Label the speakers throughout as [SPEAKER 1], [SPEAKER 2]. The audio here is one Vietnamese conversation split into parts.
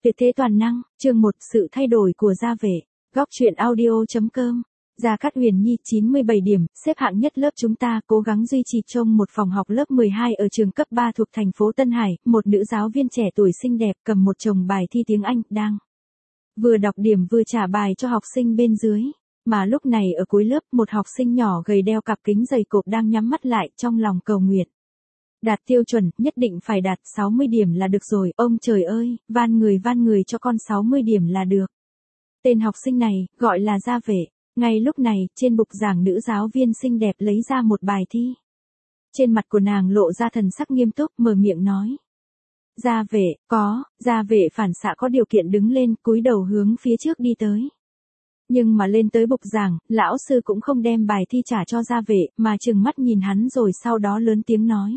[SPEAKER 1] Tuyệt thế toàn năng, chương 1, sự thay đổi của Gia Vệ. Góc truyện audio.com. Gia Cát Huyền Nhi 97 điểm, xếp hạng nhất lớp chúng ta, cố gắng duy trì trong một phòng học lớp 12 ở trường cấp 3 thuộc thành phố Tân Hải, một nữ giáo viên trẻ tuổi xinh đẹp cầm một chồng bài thi tiếng Anh, đang vừa đọc điểm vừa trả bài cho học sinh bên dưới. Mà lúc này ở cuối lớp, một học sinh nhỏ gầy đeo cặp kính dày cộp đang nhắm mắt lại trong lòng cầu nguyện. Đạt tiêu chuẩn, nhất định phải đạt 60 điểm là được rồi, ông trời ơi, van người cho con 60 điểm là được. Tên học sinh này, gọi là Gia Vệ. Ngay lúc này, trên bục giảng nữ giáo viên xinh đẹp lấy ra một bài thi. Trên mặt của nàng lộ ra thần sắc nghiêm túc, mở miệng nói. Gia Vệ, Gia Vệ phản xạ có điều kiện đứng lên, cúi đầu hướng phía trước đi tới. Nhưng mà lên tới bục giảng, lão sư cũng không đem bài thi trả cho Gia Vệ, mà trừng mắt nhìn hắn rồi sau đó lớn tiếng nói.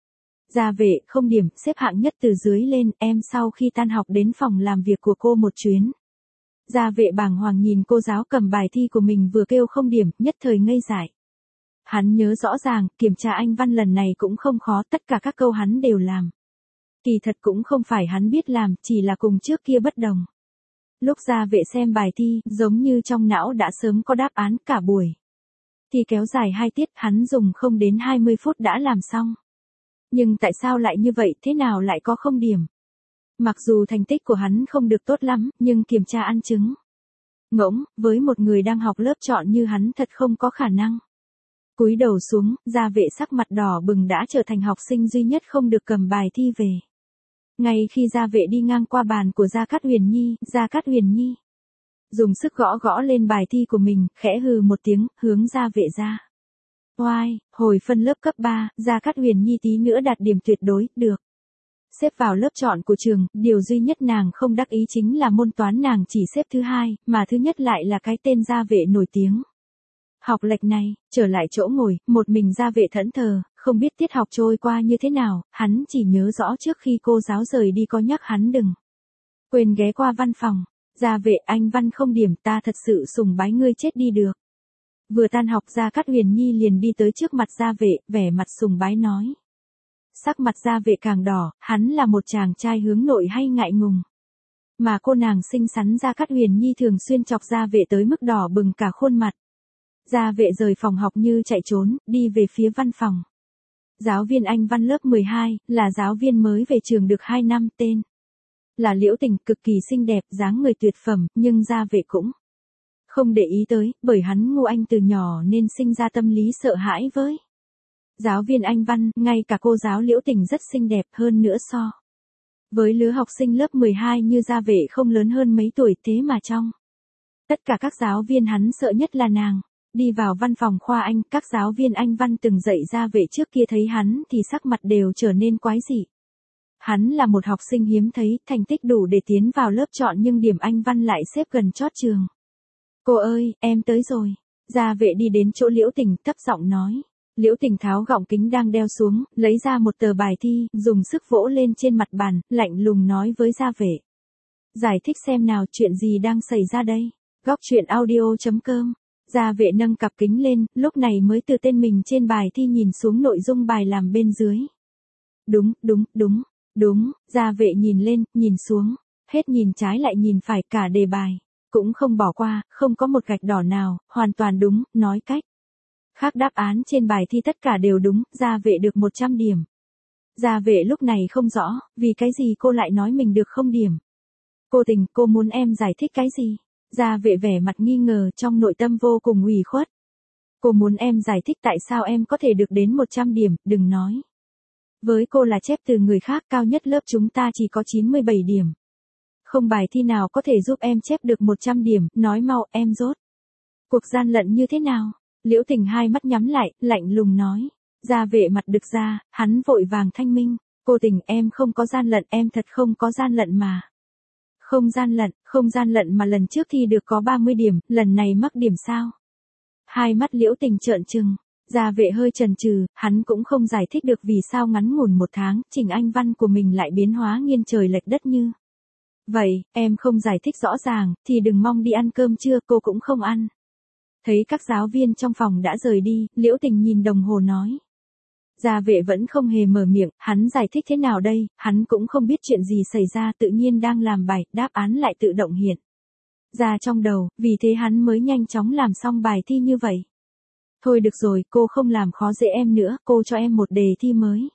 [SPEAKER 1] Gia Vệ, không điểm, xếp hạng nhất từ dưới lên, em sau khi tan học đến phòng làm việc của cô một chuyến. Gia Vệ bàng hoàng nhìn cô giáo cầm bài thi của mình vừa kêu không điểm, nhất thời ngây dại. Hắn nhớ rõ ràng, kiểm tra Anh văn lần này cũng không khó, tất cả các câu hắn đều làm. Kỳ thật cũng không phải hắn biết làm, chỉ là cùng trước kia bất đồng. Lúc Gia Vệ xem bài thi, giống như trong não đã sớm có đáp án cả buổi. Thi kéo dài 2 tiết, hắn dùng không đến 20 phút đã làm xong. Nhưng tại sao lại như vậy, thế nào lại có không điểm? Mặc dù thành tích của hắn không được tốt lắm, nhưng kiểm tra ăn chứng. Ngỗng, với một người đang học lớp chọn như hắn thật không có khả năng. Cúi đầu xuống, Gia Vệ sắc mặt đỏ bừng đã trở thành học sinh duy nhất không được cầm bài thi về. Ngay khi Gia Vệ đi ngang qua bàn của Gia Cát Huyền Nhi dùng sức gõ lên bài thi của mình, khẽ hừ một tiếng, hướng Gia Vệ ra. Oai, hồi phân lớp cấp 3, Gia Cát Huyền Nhi tí nữa đạt điểm tuyệt đối, được. Xếp vào lớp chọn của trường, điều duy nhất nàng không đắc ý chính là môn toán nàng chỉ xếp thứ 2, mà thứ nhất lại là cái tên Gia Vệ nổi tiếng. Học lệch này, trở lại chỗ ngồi, một mình Gia Vệ thẫn thờ, không biết tiết học trôi qua như thế nào, hắn chỉ nhớ rõ trước khi cô giáo rời đi có nhắc hắn đừng quên ghé qua văn phòng. Gia Vệ, anh văn không điểm, ta thật sự sùng bái ngươi chết đi được. Vừa tan học Gia Cát Huyền Nhi liền đi tới trước mặt Gia Vệ, vẻ mặt sùng bái nói. Sắc mặt Gia Vệ càng đỏ, hắn là một chàng trai hướng nội hay ngại ngùng. Mà cô nàng xinh xắn Gia Cát Huyền Nhi thường xuyên chọc Gia Vệ tới mức đỏ bừng cả khuôn mặt. Gia Vệ rời phòng học như chạy trốn, đi về phía văn phòng. Giáo viên Anh văn lớp 12, là giáo viên mới về trường được 2 năm, tên là Liễu Tình, cực kỳ xinh đẹp, dáng người tuyệt phẩm, nhưng Gia Vệ cũng không để ý tới, bởi hắn ngu anh từ nhỏ nên sinh ra tâm lý sợ hãi với giáo viên Anh văn, ngay cả cô giáo Liễu Tình rất xinh đẹp hơn nữa so với lứa học sinh lớp 12 như Gia Vệ không lớn hơn mấy tuổi, thế mà trong tất cả các giáo viên hắn sợ nhất là nàng. Đi vào văn phòng khoa Anh, các giáo viên Anh văn từng dạy Gia Vệ trước kia thấy hắn thì sắc mặt đều trở nên quái dị. Hắn là một học sinh hiếm thấy, thành tích đủ để tiến vào lớp chọn nhưng điểm Anh văn lại xếp gần chót trường. Cô ơi, em tới rồi. Gia Vệ đi đến chỗ Liễu Tình, thấp giọng nói. Liễu Tình tháo gọng kính đang đeo xuống, lấy ra một tờ bài thi, dùng sức vỗ lên trên mặt bàn, lạnh lùng nói với Gia Vệ. Giải thích xem nào, chuyện gì đang xảy ra đây? Góc truyện audio.com. Gia Vệ nâng cặp kính lên, lúc này mới từ tên mình trên bài thi nhìn xuống nội dung bài làm bên dưới. Đúng, Gia Vệ nhìn lên, nhìn xuống, hết nhìn trái lại nhìn phải, cả đề bài cũng không bỏ qua, không có một gạch đỏ nào, hoàn toàn đúng, nói cách khác đáp án trên bài thi tất cả đều đúng, Gia Vệ được 100 điểm. Gia Vệ lúc này không rõ, vì cái gì cô lại nói mình được không điểm. Cô Tình, cô muốn em giải thích cái gì? Gia Vệ vẻ mặt nghi ngờ, trong nội tâm vô cùng ủy khuất. Cô muốn em giải thích tại sao em có thể được đến 100 điểm, đừng nói. Với cô là chép từ người khác, cao nhất lớp chúng ta chỉ có 97 điểm. Không bài thi nào có thể giúp em chép được 100 điểm, nói mau, em rốt cuộc gian lận như thế nào? Liễu Tình hai mắt nhắm lại, lạnh lùng nói. Gia Vệ mặt đực ra, hắn vội vàng thanh minh. Cô Tình, em không có gian lận, em thật không có gian lận mà. Không gian lận mà lần trước thi được có 30 điểm, lần này mắc điểm sao? Hai mắt Liễu Tình trợn trừng. Gia Vệ hơi chần chừ, hắn cũng không giải thích được vì sao ngắn ngủn 1 tháng, trình Anh văn của mình lại biến hóa nghiêng trời lệch đất như vậy. Em không giải thích rõ ràng, thì đừng mong đi ăn cơm trưa, cô cũng không ăn. Thấy các giáo viên trong phòng đã rời đi, Liễu Tình nhìn đồng hồ nói. Gia vệ vẫn không hề mở miệng, hắn giải thích thế nào đây, hắn cũng không biết chuyện gì xảy ra, tự nhiên đang làm bài, đáp án lại tự động hiện ra trong đầu, vì thế hắn mới nhanh chóng làm xong bài thi như vậy. Thôi được rồi, cô không làm khó dễ em nữa, cô cho em một đề thi mới.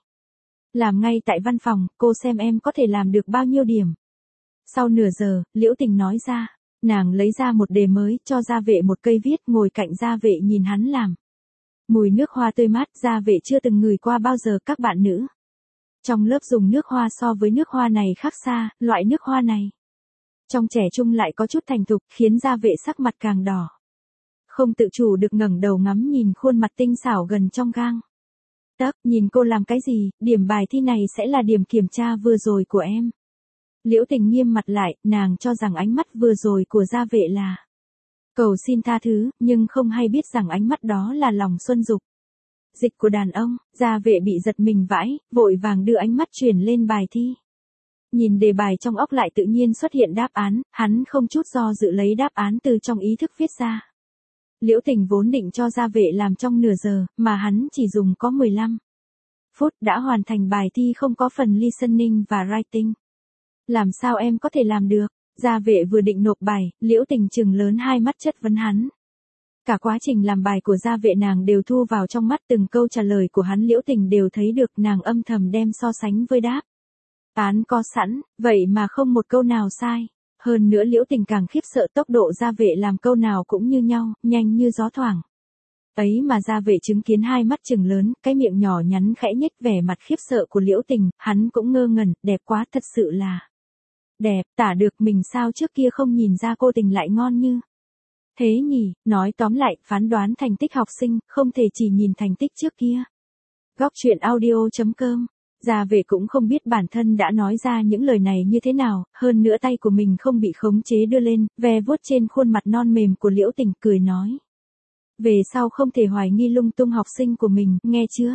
[SPEAKER 1] Làm ngay tại văn phòng, cô xem em có thể làm được bao nhiêu điểm. Sau nửa giờ, Liễu Tình nói ra, nàng lấy ra một đề mới, cho Gia Vệ một cây viết, ngồi cạnh Gia Vệ nhìn hắn làm. Mùi nước hoa tươi mát, Gia Vệ chưa từng ngửi qua bao giờ các bạn nữ. Trong lớp dùng nước hoa so với nước hoa này khác xa, loại nước hoa này trong trẻ trung lại có chút thành thục, khiến Gia Vệ sắc mặt càng đỏ. Không tự chủ được ngẩng đầu ngắm nhìn khuôn mặt tinh xảo gần trong gang tấc, nhìn cô làm cái gì, điểm bài thi này sẽ là điểm kiểm tra vừa rồi của em. Liễu Tình nghiêm mặt lại, nàng cho rằng ánh mắt vừa rồi của Gia Vệ là cầu xin tha thứ, nhưng không hay biết rằng ánh mắt đó là lòng xuân dục dịch của đàn ông. Gia Vệ bị giật mình vãi, vội vàng đưa ánh mắt chuyển lên bài thi. Nhìn đề bài trong óc lại tự nhiên xuất hiện đáp án, hắn không chút do dự lấy đáp án từ trong ý thức viết ra. Liễu Tình vốn định cho Gia Vệ làm trong nửa giờ, mà hắn chỉ dùng có 15 phút đã hoàn thành bài thi không có phần listening và writing. Làm sao em có thể làm được? Gia Vệ vừa định nộp bài, Liễu Tình trừng lớn hai mắt chất vấn hắn. Cả quá trình làm bài của Gia Vệ nàng đều thu vào trong mắt, từng câu trả lời của hắn Liễu Tình đều thấy được, nàng âm thầm đem so sánh với đáp án có sẵn, vậy mà không một câu nào sai. Hơn nữa Liễu Tình càng khiếp sợ tốc độ Gia Vệ làm câu nào cũng như nhau, nhanh như gió thoảng. Ấy mà Gia Vệ chứng kiến hai mắt trừng lớn, cái miệng nhỏ nhắn khẽ nhếch, vẻ mặt khiếp sợ của Liễu Tình, hắn cũng ngơ ngẩn, đẹp quá, thật sự là đẹp, tả được, mình sao trước kia không nhìn ra cô Tình lại ngon như thế nhỉ. Nói tóm lại, phán đoán thành tích học sinh, không thể chỉ nhìn thành tích trước kia. Góc truyện audio.com. Gia Vệ cũng không biết bản thân đã nói ra những lời này như thế nào, hơn nữa tay của mình không bị khống chế đưa lên, ve vuốt trên khuôn mặt non mềm của Liễu Tình, cười nói. Về sau không thể hoài nghi lung tung học sinh của mình, nghe chưa?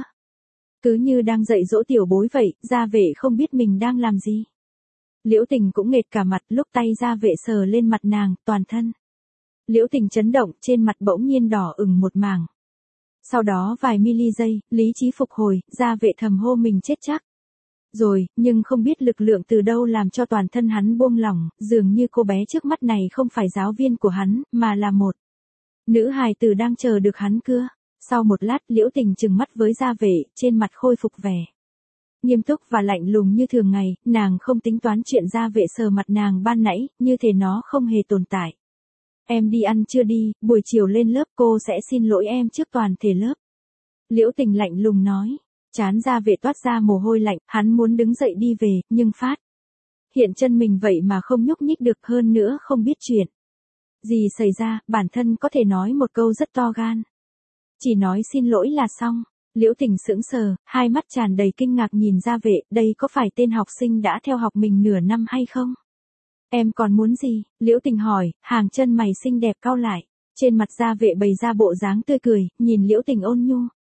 [SPEAKER 1] Cứ như đang dạy dỗ tiểu bối vậy, Gia Vệ không biết mình đang làm gì. Liễu Tình cũng nghệt cả mặt, lúc tay Gia Vệ sờ lên mặt nàng, toàn thân Liễu Tình chấn động, trên mặt bỗng nhiên đỏ ửng một mảng. Sau đó vài mili giây, lý trí phục hồi, Gia Vệ thầm hô mình chết chắc rồi, nhưng không biết lực lượng từ đâu làm cho toàn thân hắn buông lỏng, dường như cô bé trước mắt này không phải giáo viên của hắn, mà là một nữ hài tử đang chờ được hắn cưa. Sau một lát, Liễu Tình trừng mắt với Gia Vệ, trên mặt khôi phục vẻ nghiêm túc và lạnh lùng như thường ngày, nàng không tính toán chuyện Gia Vệ sờ mặt nàng ban nãy, như thể nó không hề tồn tại. Em đi ăn chưa đi, buổi chiều lên lớp cô sẽ xin lỗi em trước toàn thể lớp. Liễu Tình lạnh lùng nói. Trán Gia Vệ toát ra mồ hôi lạnh, hắn muốn đứng dậy đi về, nhưng phát hiện chân mình vậy mà không nhúc nhích được, hơn nữa không biết chuyện gì xảy ra, bản thân có thể nói một câu rất to gan. Chỉ nói xin lỗi là xong. Liễu Tình sững sờ, hai mắt tràn đầy kinh ngạc nhìn Gia Vệ, đây có phải tên học sinh đã theo học mình nửa năm hay không? Em còn muốn gì? Liễu Tình hỏi, hàng chân mày xinh đẹp cau lại. Trên mặt Gia Vệ bày ra bộ dáng tươi cười, nhìn Liễu Tình ôn nhu.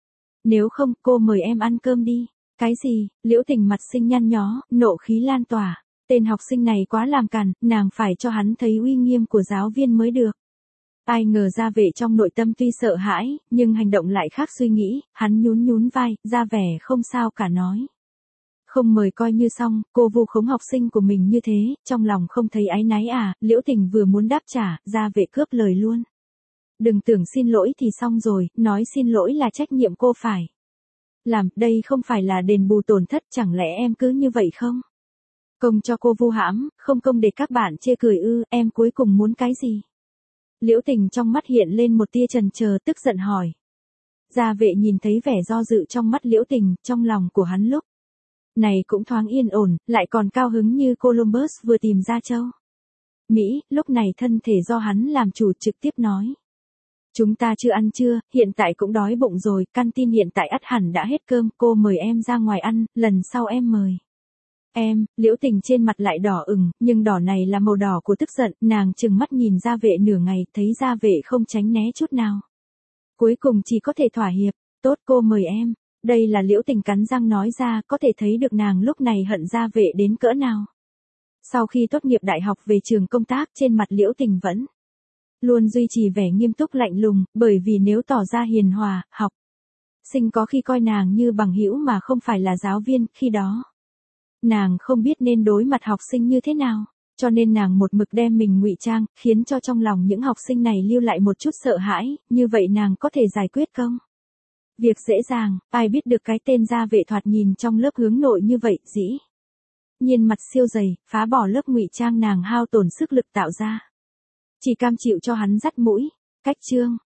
[SPEAKER 1] Nếu không, cô mời em ăn cơm đi. Cái gì? Liễu Tình mặt xinh nhăn nhó, nộ khí lan tỏa. Tên học sinh này quá làm càn, nàng phải cho hắn thấy uy nghiêm của giáo viên mới được. Ai ngờ Gia Vệ trong nội tâm tuy sợ hãi, nhưng hành động lại khác suy nghĩ, hắn nhún nhún vai, ra vẻ không sao cả nói. Không mời coi như xong, cô vu khống học sinh của mình như thế, trong lòng không thấy áy náy à? Liễu Tình vừa muốn đáp trả, Gia Vệ cướp lời luôn. Đừng tưởng xin lỗi thì xong rồi, nói xin lỗi là trách nhiệm cô phải làm, đây không phải là đền bù tổn thất, chẳng lẽ em cứ như vậy không? Công cho cô vu hãm, không công để các bạn chê cười ư, em cuối cùng muốn cái gì? Liễu Tình trong mắt hiện lên một tia chần chờ, tức giận hỏi. Gia Vệ nhìn thấy vẻ do dự trong mắt Liễu Tình, trong lòng của hắn lúc này cũng thoáng yên ổn, lại còn cao hứng như Columbus vừa tìm ra châu Mỹ, lúc này thân thể do hắn làm chủ trực tiếp nói. Chúng ta chưa ăn trưa, hiện tại cũng đói bụng rồi, canteen hiện tại ắt hẳn đã hết cơm, cô mời em ra ngoài ăn, lần sau em mời. Em, Liễu Tình trên mặt lại đỏ ửng, nhưng đỏ này là màu đỏ của tức giận, nàng trừng mắt nhìn Gia Vệ nửa ngày, thấy Gia Vệ không tránh né chút nào. Cuối cùng chỉ có thể thỏa hiệp, tốt cô mời em. Đây là Liễu Tình cắn răng nói ra, có thể thấy được nàng lúc này hận Gia Vệ đến cỡ nào. Sau khi tốt nghiệp đại học về trường công tác, trên mặt Liễu Tình vẫn luôn duy trì vẻ nghiêm túc lạnh lùng, bởi vì nếu tỏ ra hiền hòa, học sinh có khi coi nàng như bằng hữu mà không phải là giáo viên, khi đó. Nàng không biết nên đối mặt học sinh như thế nào, cho nên nàng một mực đem mình ngụy trang, khiến cho trong lòng những học sinh này lưu lại một chút sợ hãi, như vậy nàng có thể giải quyết không? Việc dễ dàng, ai biết được cái tên gia vệ thoạt nhìn trong lớp hướng nội như vậy, dĩ nhiên mặt siêu dày, phá bỏ lớp ngụy trang nàng hao tổn sức lực tạo ra. Chỉ cam chịu cho hắn dắt mũi. Cách chương